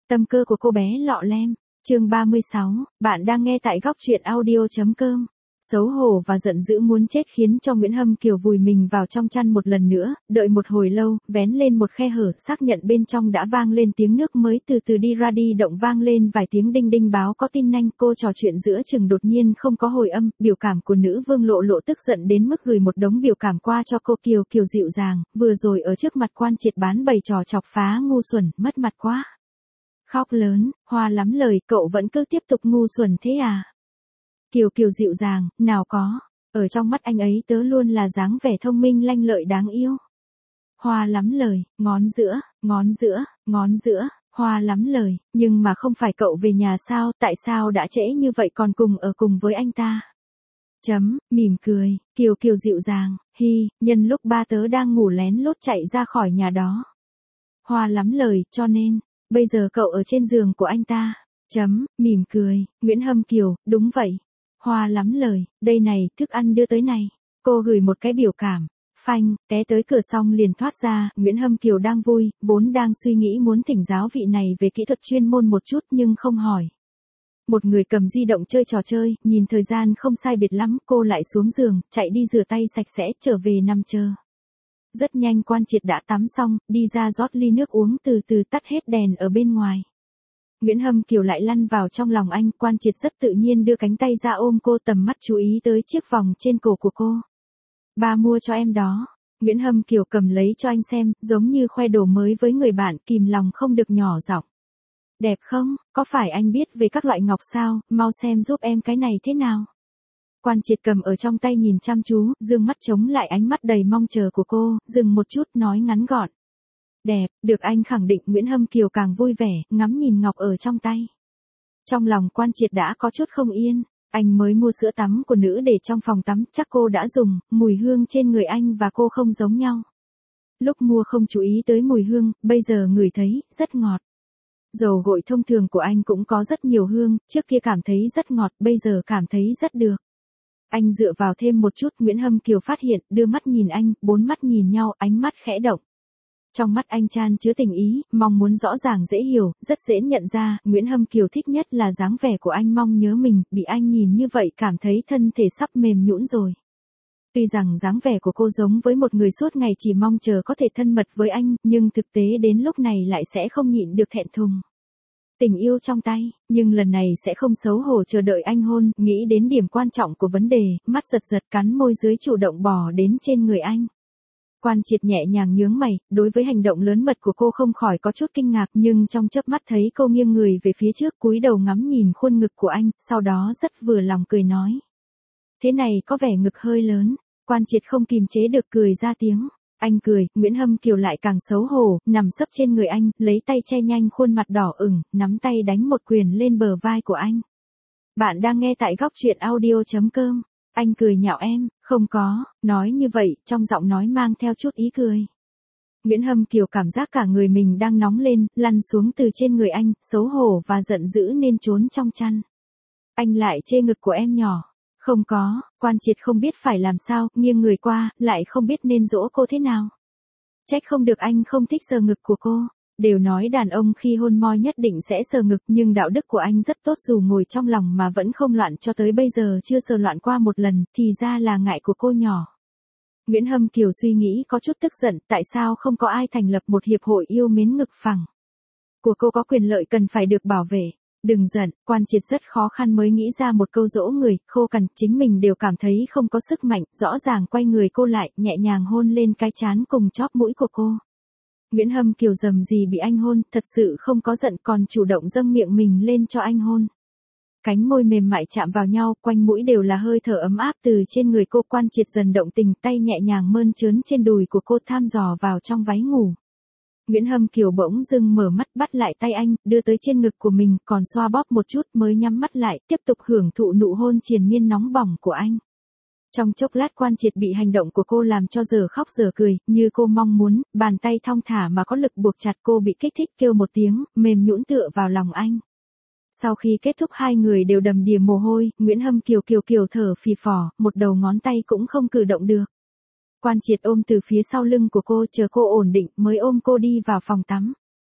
Tâm cơ của cô bé lọ lem, chương 36, bạn đang nghe tại góc truyện audio.com. Xấu hổ và giận dữ muốn chết khiến cho Nguyễn Hâm Kiều vùi mình vào trong chăn một lần nữa, đợi một hồi lâu, vén lên một khe hở, xác nhận bên trong đã vang lên tiếng nước mới từ từ đi ra, đi động vang lên vài tiếng đinh đinh báo có tin nhanh. Cô trò chuyện giữa chừng đột nhiên không có hồi âm, biểu cảm của nữ vương lộ lộ tức giận đến mức gửi một đống biểu cảm qua cho cô. Kiều Kiều dịu dàng, vừa rồi ở trước mặt Quan Triệt bán bày trò chọc phá ngu xuẩn, mất mặt quá. Khóc lớn, hoa lắm lời, cậu vẫn cứ tiếp tục ngu xuẩn thế à? Kiều Kiều dịu dàng, nào có, ở trong mắt anh ấy tớ luôn là dáng vẻ thông minh lanh lợi đáng yêu. Hoa lắm lời, ngón giữa, ngón giữa, ngón giữa, hoa lắm lời, nhưng mà không phải cậu về nhà sao, tại sao đã trễ như vậy còn cùng ở cùng với anh ta? Mỉm cười, Kiều Kiều dịu dàng, nhân lúc ba tớ đang ngủ lén lút chạy ra khỏi nhà đó. Hoa lắm lời, cho nên, bây giờ cậu ở trên giường của anh ta. Mỉm cười, Nguyễn Hâm Kiều, đúng vậy. Hoa lắm lời, đây này, thức ăn đưa tới này. Cô gửi một cái biểu cảm. Phanh, té tới cửa xong liền thoát ra. Nguyễn Hâm Kiều đang vui, vốn đang suy nghĩ muốn thỉnh giáo vị này về kỹ thuật chuyên môn một chút nhưng không hỏi. Một người cầm di động chơi trò chơi, nhìn thời gian không sai biệt lắm, cô lại xuống giường, chạy đi rửa tay sạch sẽ, trở về nằm chờ. Rất nhanh Quan Triệt đã tắm xong, đi ra rót ly nước uống, từ từ tắt hết đèn ở bên ngoài. Nguyễn Hâm Kiều lại lăn vào trong lòng anh. Quan Triệt rất tự nhiên đưa cánh tay ra ôm cô, tầm mắt chú ý tới chiếc vòng trên cổ của cô. Ba mua cho em đó. Nguyễn Hâm Kiều cầm lấy cho anh xem, giống như khoe đồ mới với người bạn, kìm lòng không được nhỏ giọng. Đẹp không, có phải anh biết về các loại ngọc sao, mau xem giúp em cái này thế nào. Quan Triệt cầm ở trong tay nhìn chăm chú, dương mắt chống lại ánh mắt đầy mong chờ của cô, dừng một chút nói ngắn gọn. Đẹp, được anh khẳng định. Nguyễn Hâm Kiều càng vui vẻ, ngắm nhìn ngọc ở trong tay. Trong lòng Quan Triệt đã có chút không yên, anh mới mua sữa tắm của nữ để trong phòng tắm, chắc cô đã dùng, mùi hương trên người anh và cô không giống nhau. Lúc mua không chú ý tới mùi hương, bây giờ ngửi thấy, rất ngọt. Dầu gội thông thường của anh cũng có rất nhiều hương, trước kia cảm thấy rất ngọt, bây giờ cảm thấy rất được. Anh dựa vào thêm một chút. Nguyễn Hâm Kiều phát hiện, đưa mắt nhìn anh, bốn mắt nhìn nhau, ánh mắt khẽ động. Trong mắt anh chan chứa tình ý, mong muốn rõ ràng dễ hiểu, rất dễ nhận ra. Nguyễn Hâm Kiều thích nhất là dáng vẻ của anh, mong nhớ mình, bị anh nhìn như vậy cảm thấy thân thể sắp mềm nhũn rồi. Tuy rằng dáng vẻ của cô giống với một người suốt ngày chỉ mong chờ có thể thân mật với anh, nhưng thực tế đến lúc này lại sẽ không nhịn được thẹn thùng. Tình yêu trong tay, nhưng lần này sẽ không xấu hổ chờ đợi anh hôn, nghĩ đến điểm quan trọng của vấn đề, mắt giật giật cắn môi dưới chủ động bò đến trên người anh. Quan Triệt nhẹ nhàng nhướng mày, đối với hành động lớn mật của cô không khỏi có chút kinh ngạc, nhưng trong chớp mắt thấy cô nghiêng người về phía trước, cúi đầu ngắm nhìn khuôn ngực của anh, sau đó rất vừa lòng cười nói. Thế này có vẻ ngực hơi lớn. Quan Triệt không kìm chế được cười ra tiếng. Anh cười, Nguyễn Hâm Kiều lại càng xấu hổ, nằm sấp trên người anh, lấy tay che nhanh khuôn mặt đỏ ửng, nắm tay đánh một quyền lên bờ vai của anh. Bạn đang nghe tại góc truyện audio.com. Anh cười nhạo em, không có, nói như vậy, trong giọng nói mang theo chút ý cười. Nguyễn Hâm Kiều cảm giác cả người mình đang nóng lên, lăn xuống từ trên người anh, xấu hổ và giận dữ nên trốn trong chăn. Anh lại chê ngực của em nhỏ. Không có. Quan Triệt không biết phải làm sao, nghiêng người qua, lại không biết nên dỗ cô thế nào. Trách không được anh không thích sờ ngực của cô. Đều nói đàn ông khi hôn môi nhất định sẽ sờ ngực, nhưng đạo đức của anh rất tốt, dù ngồi trong lòng mà vẫn không loạn, cho tới bây giờ chưa sờ loạn qua một lần, thì ra là ngại của cô nhỏ. Nguyễn Hâm Kiều suy nghĩ có chút tức giận, tại sao không có ai thành lập một hiệp hội yêu mến ngực phẳng. Của cô có quyền lợi cần phải được bảo vệ. Đừng giận. Quan Triệt rất khó khăn mới nghĩ ra một câu dỗ người, khô cằn, chính mình đều cảm thấy không có sức mạnh, rõ ràng quay người cô lại, nhẹ nhàng hôn lên cái trán cùng chóp mũi của cô. Nguyễn Hâm Kiều dầm gì bị anh hôn, thật sự không có giận, còn chủ động dâng miệng mình lên cho anh hôn. Cánh môi mềm mại chạm vào nhau, quanh mũi đều là hơi thở ấm áp từ trên người cô. Quan Triệt dần động tình, tay nhẹ nhàng mơn trớn trên đùi của cô, thăm dò vào trong váy ngủ. Nguyễn Hâm Kiều bỗng dưng mở mắt, bắt lại tay anh, đưa tới trên ngực của mình, còn xoa bóp một chút mới nhắm mắt lại, tiếp tục hưởng thụ nụ hôn triền miên nóng bỏng của anh. Trong chốc lát Quan Triệt bị hành động của cô làm cho giờ khóc giờ cười, như cô mong muốn, bàn tay thong thả mà có lực buộc chặt cô bị kích thích kêu một tiếng, mềm nhũn tựa vào lòng anh. Sau khi kết thúc hai người đều đầm đìa mồ hôi, Nguyễn Hâm Kiều thở phì phò, một đầu ngón tay cũng không cử động được. Quan Triệt ôm từ phía sau lưng của cô, chờ cô ổn định mới ôm cô đi vào phòng tắm.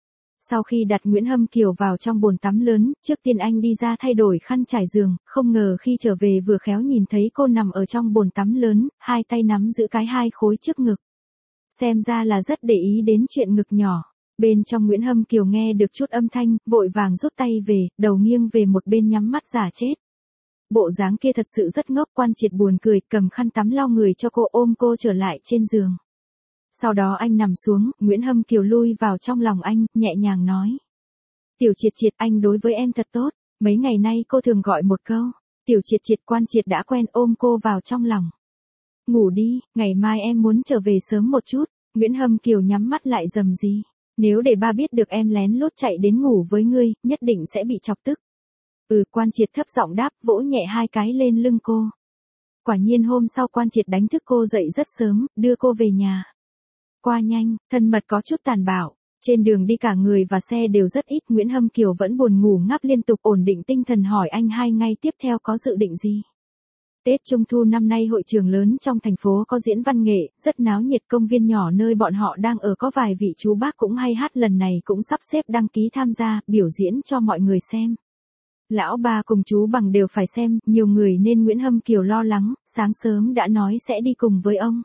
Sau khi đặt Nguyễn Hâm Kiều vào trong bồn tắm lớn, trước tiên anh đi ra thay đổi khăn trải giường, không ngờ khi trở về vừa khéo nhìn thấy cô nằm ở trong bồn tắm lớn, hai tay nắm giữ cái hai khối trước ngực. Xem ra là rất để ý đến chuyện ngực nhỏ. Bên trong Nguyễn Hâm Kiều nghe được chút âm thanh, vội vàng rút tay về, đầu nghiêng về một bên nhắm mắt giả chết. Bộ dáng kia thật sự rất ngốc. Quan Triệt buồn cười, cầm khăn tắm lau người cho cô, ôm cô trở lại trên giường. Sau đó anh nằm xuống, Nguyễn Hâm Kiều lui vào trong lòng anh, nhẹ nhàng nói. Tiểu Triệt Triệt, anh đối với em thật tốt, mấy ngày nay cô thường gọi một câu, Tiểu Triệt Triệt. Quan Triệt đã quen, ôm cô vào trong lòng. Ngủ đi, ngày mai em muốn trở về sớm một chút. Nguyễn Hâm Kiều nhắm mắt lại rầm rì. Nếu để ba biết được em lén lút chạy đến ngủ với ngươi, nhất định sẽ bị chọc tức. Quan Triệt thấp giọng đáp, vỗ nhẹ hai cái lên lưng cô. Quả nhiên hôm sau Quan Triệt đánh thức cô dậy rất sớm, đưa cô về nhà. Qua nhanh, thân mật có chút tàn bạo. Trên đường đi cả người và xe đều rất ít. Nguyễn Hâm Kiều vẫn buồn ngủ ngáp liên tục, ổn định tinh thần hỏi anh 2 ngày tiếp theo có dự định gì. Tết Trung Thu năm nay hội trường lớn trong thành phố có diễn văn nghệ, rất náo nhiệt. Công viên nhỏ nơi bọn họ đang ở có vài vị chú bác cũng hay hát, lần này cũng sắp xếp đăng ký tham gia, biểu diễn cho mọi người xem. Lão ba cùng chú Bằng đều phải xem, nhiều người nên Nguyễn Hâm Kiều lo lắng, sáng sớm đã nói sẽ đi cùng với ông.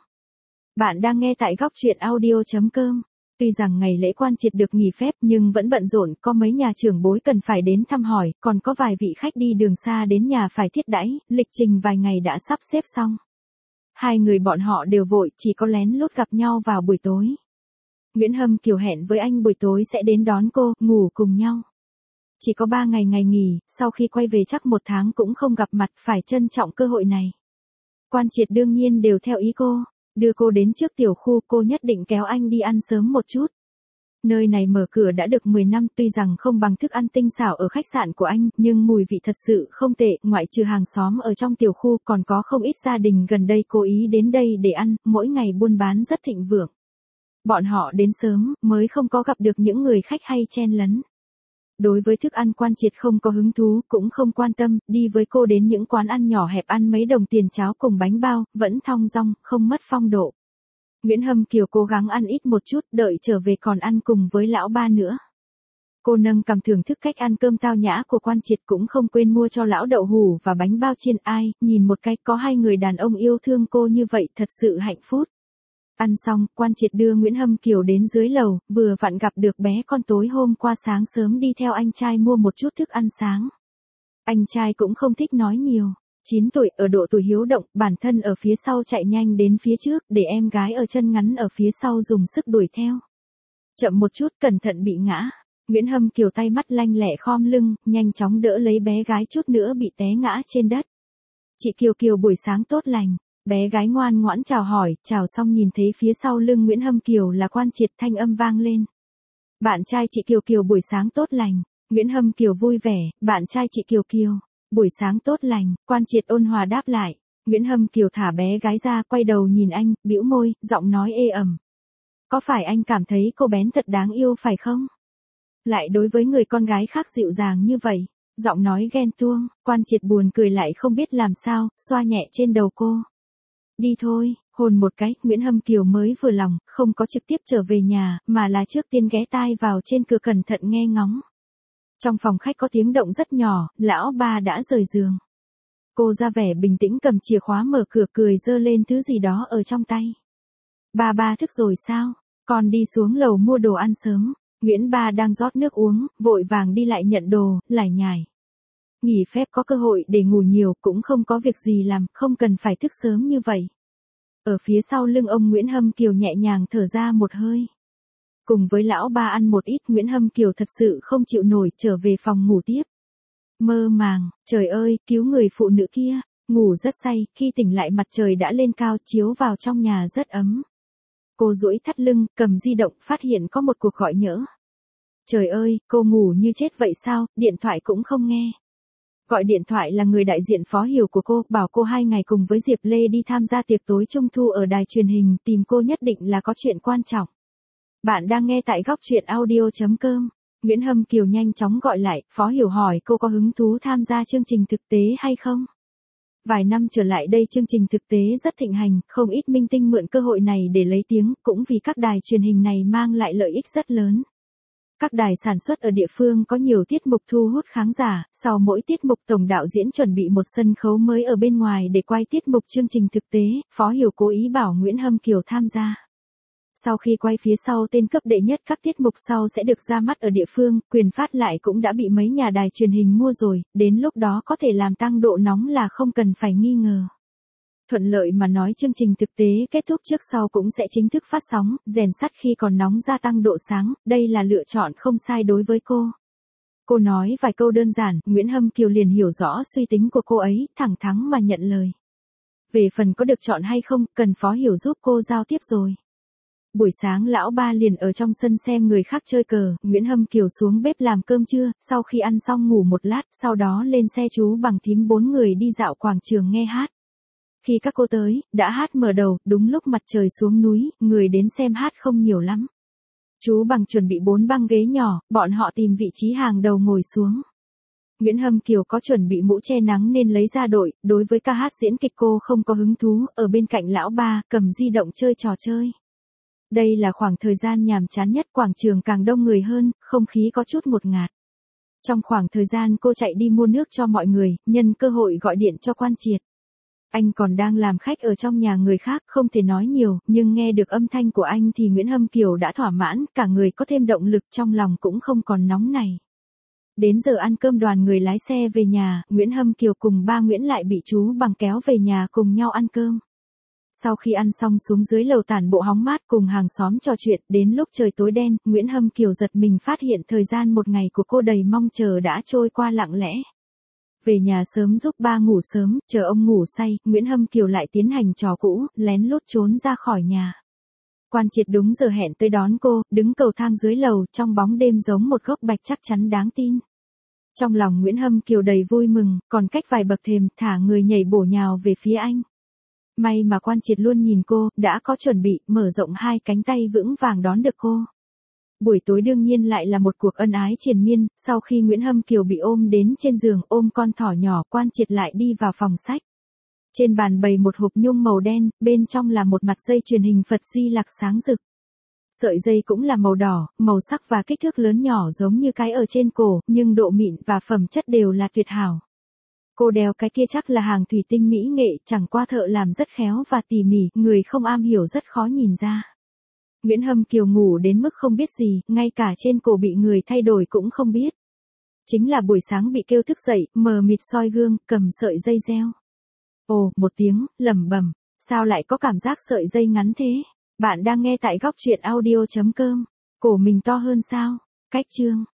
Bạn đang nghe tại góc truyện audio.com. Tuy rằng ngày lễ Quan Triệt được nghỉ phép nhưng vẫn bận rộn, có mấy nhà trưởng bối cần phải đến thăm hỏi, còn có vài vị khách đi đường xa đến nhà phải thiết đãi, lịch trình vài ngày đã sắp xếp xong. Hai người bọn họ đều vội, chỉ có lén lút gặp nhau vào buổi tối. Nguyễn Hâm Kiều hẹn với anh buổi tối sẽ đến đón cô, ngủ cùng nhau. Chỉ có 3 ngày nghỉ, sau khi quay về chắc 1 tháng cũng không gặp mặt, phải trân trọng cơ hội này. Quan Triệt đương nhiên đều theo ý cô. Đưa cô đến trước tiểu khu, cô nhất định kéo anh đi ăn sớm một chút. Nơi này mở cửa đã được 10 năm, tuy rằng không bằng thức ăn tinh xảo ở khách sạn của anh, nhưng mùi vị thật sự không tệ, ngoại trừ hàng xóm ở trong tiểu khu còn có không ít gia đình gần đây cố ý đến đây để ăn, mỗi ngày buôn bán rất thịnh vượng. Bọn họ đến sớm, mới không có gặp được những người khách hay chen lấn. Đối với thức ăn Quan Triệt không có hứng thú, cũng không quan tâm, đi với cô đến những quán ăn nhỏ hẹp ăn mấy đồng tiền cháo cùng bánh bao, vẫn thong dong, không mất phong độ. Nguyễn Hâm Kiều cố gắng ăn ít một chút, đợi trở về còn ăn cùng với lão ba nữa. Cô nâng cằm thưởng thức cách ăn cơm tao nhã của Quan Triệt, cũng không quên mua cho lão đậu hủ và bánh bao chiên. Ai, nhìn một cái, có 2 người đàn ông yêu thương cô như vậy, thật sự hạnh phúc. Ăn xong, Quan Triệt đưa Nguyễn Hâm Kiều đến dưới lầu, vừa vặn gặp được bé con tối hôm qua sáng sớm đi theo anh trai mua một chút thức ăn sáng. Anh trai cũng không thích nói nhiều. 9 tuổi, ở độ tuổi hiếu động, bản thân ở phía sau chạy nhanh đến phía trước, để em gái ở chân ngắn ở phía sau dùng sức đuổi theo. Chậm một chút, cẩn thận bị ngã. Nguyễn Hâm Kiều tay mắt lanh lẹ khom lưng, nhanh chóng đỡ lấy bé gái, chút nữa bị té ngã trên đất. Chị Kiều Kiều buổi sáng tốt lành. Bé gái ngoan ngoãn chào hỏi, chào xong nhìn thấy phía sau lưng Nguyễn Hâm Kiều là Quan Triệt, thanh âm vang lên. Bạn trai chị Kiều Kiều buổi sáng tốt lành. Nguyễn Hâm Kiều vui vẻ, bạn trai chị Kiều Kiều, buổi sáng tốt lành. Quan Triệt ôn hòa đáp lại. Nguyễn Hâm Kiều thả bé gái ra, quay đầu nhìn anh, bĩu môi, giọng nói ê ẩm. Có phải anh cảm thấy cô bé thật đáng yêu phải không? Lại đối với người con gái khác dịu dàng như vậy. Giọng nói ghen tuông. Quan Triệt buồn cười lại không biết làm sao, xoa nhẹ trên đầu cô. Đi thôi, hôn một cái. Nguyễn Hâm Kiều mới vừa lòng, không có trực tiếp trở về nhà, mà là trước tiên ghé tai vào trên cửa cẩn thận nghe ngóng. Trong phòng khách có tiếng động rất nhỏ, lão ba đã rời giường. Cô ra vẻ bình tĩnh cầm chìa khóa mở cửa, cười giơ lên thứ gì đó ở trong tay. Ba thức rồi sao? Con đi xuống lầu mua đồ ăn sớm. Nguyễn ba đang rót nước uống, vội vàng đi lại nhận đồ, lải nhải. Nghỉ phép có cơ hội để ngủ nhiều, cũng không có việc gì làm, không cần phải thức sớm như vậy. Ở phía sau lưng ông Nguyễn Hâm Kiều nhẹ nhàng thở ra một hơi. Cùng với lão ba ăn một ít, Nguyễn Hâm Kiều thật sự không chịu nổi, trở về phòng ngủ tiếp. Mơ màng, trời ơi, cứu người phụ nữ kia, ngủ rất say, khi tỉnh lại mặt trời đã lên cao, chiếu vào trong nhà rất ấm. Cô duỗi thắt lưng, cầm di động, phát hiện có một cuộc gọi nhỡ. Trời ơi, cô ngủ như chết vậy sao, điện thoại cũng không nghe. Gọi điện thoại là người đại diện Phó Hiểu của cô, bảo cô 2 ngày cùng với Diệp Lê đi tham gia tiệc tối Trung Thu ở đài truyền hình, tìm cô nhất định là có chuyện quan trọng. Bạn đang nghe tại góc truyện audio.com. Nguyễn Hâm Kiều nhanh chóng gọi lại, Phó Hiểu hỏi cô có hứng thú tham gia chương trình thực tế hay không? Vài năm trở lại đây chương trình thực tế rất thịnh hành, không ít minh tinh mượn cơ hội này để lấy tiếng, cũng vì các đài truyền hình này mang lại lợi ích rất lớn. Các đài sản xuất ở địa phương có nhiều tiết mục thu hút khán giả, sau mỗi tiết mục tổng đạo diễn chuẩn bị một sân khấu mới ở bên ngoài để quay tiết mục chương trình thực tế, Phó Hiểu cố ý bảo Nguyễn Hâm Kiều tham gia. Sau khi quay phía sau tên cấp đệ nhất các tiết mục sau sẽ được ra mắt ở địa phương, quyền phát lại cũng đã bị mấy nhà đài truyền hình mua rồi, đến lúc đó có thể làm tăng độ nóng là không cần phải nghi ngờ. Thuận lợi mà nói chương trình thực tế kết thúc trước sau cũng sẽ chính thức phát sóng, rèn sắt khi còn nóng gia tăng độ sáng, đây là lựa chọn không sai đối với cô. Cô nói vài câu đơn giản, Nguyễn Hâm Kiều liền hiểu rõ suy tính của cô ấy, thẳng thắn mà nhận lời. Về phần có được chọn hay không, cần Phó Hiểu giúp cô giao tiếp rồi. Buổi sáng lão ba liền ở trong sân xem người khác chơi cờ, Nguyễn Hâm Kiều xuống bếp làm cơm trưa, sau khi ăn xong ngủ một lát, sau đó lên xe chú bằng thím 4 người đi dạo quảng trường nghe hát. Khi các cô tới, đã hát mở đầu, đúng lúc mặt trời xuống núi, người đến xem hát không nhiều lắm. Chú bằng chuẩn bị 4 băng ghế nhỏ, bọn họ tìm vị trí hàng đầu ngồi xuống. Nguyễn Hâm Kiều có chuẩn bị mũ che nắng nên lấy ra đội, đối với ca hát diễn kịch cô không có hứng thú, ở bên cạnh lão ba, cầm di động chơi trò chơi. Đây là khoảng thời gian nhàm chán nhất, quảng trường càng đông người hơn, không khí có chút ngột ngạt. Trong khoảng thời gian cô chạy đi mua nước cho mọi người, nhân cơ hội gọi điện cho Quan Triệt. Anh còn đang làm khách ở trong nhà người khác, không thể nói nhiều, nhưng nghe được âm thanh của anh thì Nguyễn Hâm Kiều đã thỏa mãn, cả người có thêm động lực, trong lòng cũng không còn nóng này. Đến giờ ăn cơm đoàn người lái xe về nhà, Nguyễn Hâm Kiều cùng ba Nguyễn lại bị chú bằng kéo về nhà cùng nhau ăn cơm. Sau khi ăn xong xuống dưới lầu tản bộ hóng mát cùng hàng xóm trò chuyện, đến lúc trời tối đen, Nguyễn Hâm Kiều giật mình phát hiện thời gian một ngày của cô đầy mong chờ đã trôi qua lặng lẽ. Về nhà sớm giúp ba ngủ sớm, chờ ông ngủ say, Nguyễn Hâm Kiều lại tiến hành trò cũ, lén lút trốn ra khỏi nhà. Quan Triệt đúng giờ hẹn tới đón cô, đứng cầu thang dưới lầu, trong bóng đêm giống một gốc bạch chắc chắn đáng tin. Trong lòng Nguyễn Hâm Kiều đầy vui mừng, còn cách vài bậc thềm, thả người nhảy bổ nhào về phía anh. May mà Quan Triệt luôn nhìn cô, đã có chuẩn bị, mở rộng hai cánh tay vững vàng đón được cô. Buổi tối đương nhiên lại là một cuộc ân ái triền miên, sau khi Nguyễn Hâm Kiều bị ôm đến trên giường ôm con thỏ nhỏ, Quan Triệt lại đi vào phòng sách. Trên bàn bày một hộp nhung màu đen, bên trong là một mặt dây chuyền hình Phật Di Lặc sáng rực. Sợi dây cũng là màu đỏ, màu sắc và kích thước lớn nhỏ giống như cái ở trên cổ, nhưng độ mịn và phẩm chất đều là tuyệt hảo. Cô đeo cái kia chắc là hàng thủy tinh mỹ nghệ, chẳng qua thợ làm rất khéo và tỉ mỉ, người không am hiểu rất khó nhìn ra. Nguyễn Hâm Kiều ngủ đến mức không biết gì, ngay cả trên cổ bị người thay đổi cũng không biết. Chính là buổi sáng bị kêu thức dậy, mờ mịt soi gương, cầm sợi dây reo. Ồ, một tiếng, lẩm bẩm, sao lại có cảm giác sợi dây ngắn thế? Bạn đang nghe tại góc truyện audio.com. Cổ mình to hơn sao? Cách chương.